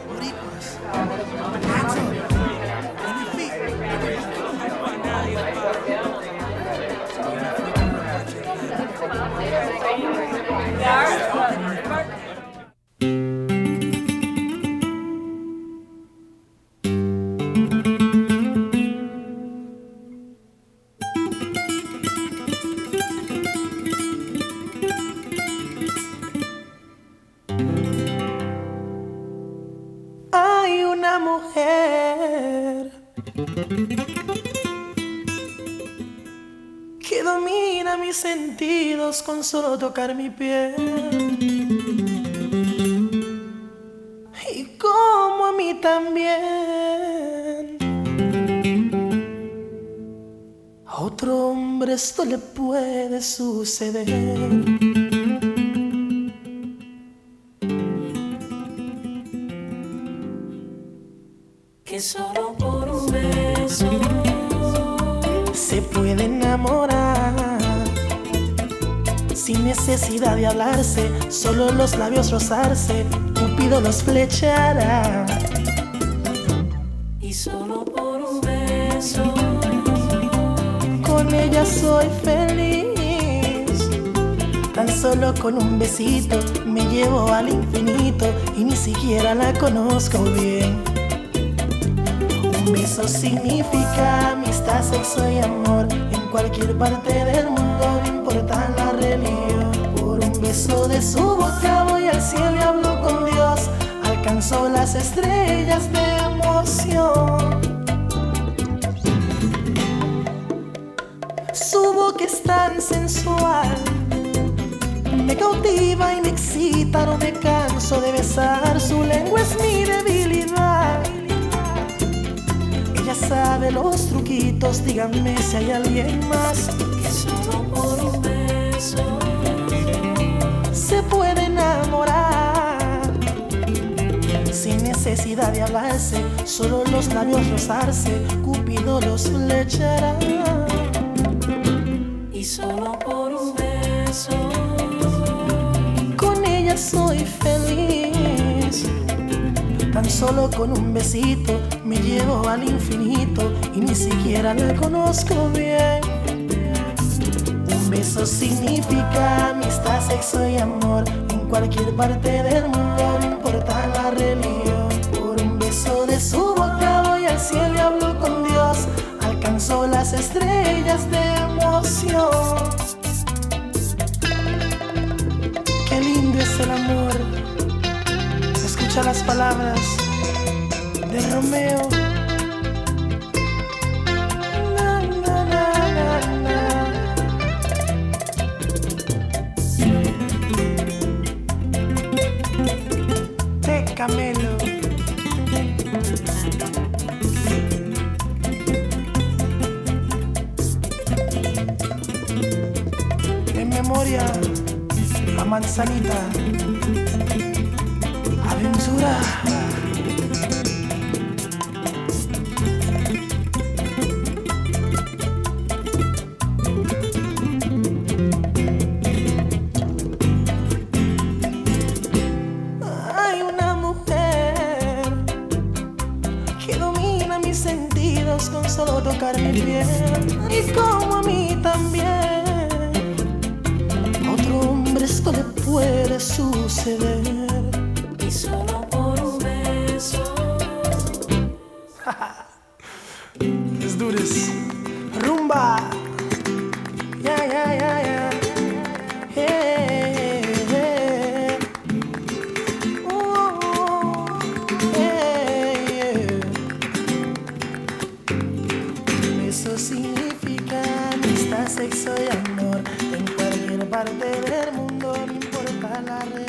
Boricuas. Hands up. On your feet. Hay una mujer que domina mis sentidos con solo tocar mi piel, y como a mí también. A otro hombre esto le puede suceder. Que solo por un beso se puede enamorar sin necesidad de hablarse, solo los labios rozarse, Cupido los flechará. y solo por un beso Con ella soy feliz, tan solo con un besito me llevo al infinito y ni siquiera la conozco bien. Un beso significa amistad, sexo y amor. En cualquier parte del mundo, no importa la religión. Por un beso de su boca voy al cielo y hablo con Dios. Alcanzó las estrellas de emoción. Su boca es tan sensual, me cautiva y me excita, no me canso de besar. Su lengua es mi debilidad. Ella sabe los truquitos, díganme si hay alguien más. que solo por un beso Se puede enamorar sin necesidad de hablarse, solo los labios rozarse, Cupido los flechará. y solo por un beso Con ella soy feliz, tan solo con un besito me llevo al infinito y ni siquiera la conozco bien. Un beso significa amistad, sexo y amor. En cualquier parte del mundo, no importa la religión. Por un beso de su boca voy al cielo y hablo con Dios. Alcanzó las estrellas de emoción. Qué lindo es el amor. Escucha las palabras de Romeo. Na, na, na, na, na. De Camelo. En memoria a Manzanita. Aventura. Hay una mujer que domina mis sentidos con solo tocar mi piel, y como a mí también. A otro hombre esto le puede suceder. y solo por un beso Let's do this. Rumba. Yeah, yeah, yeah, yeah. Yeah, yeah. Oh, yeah, yeah. Eso significa amistad, sexo y amor. En cualquier parte del mundo, no importa la red.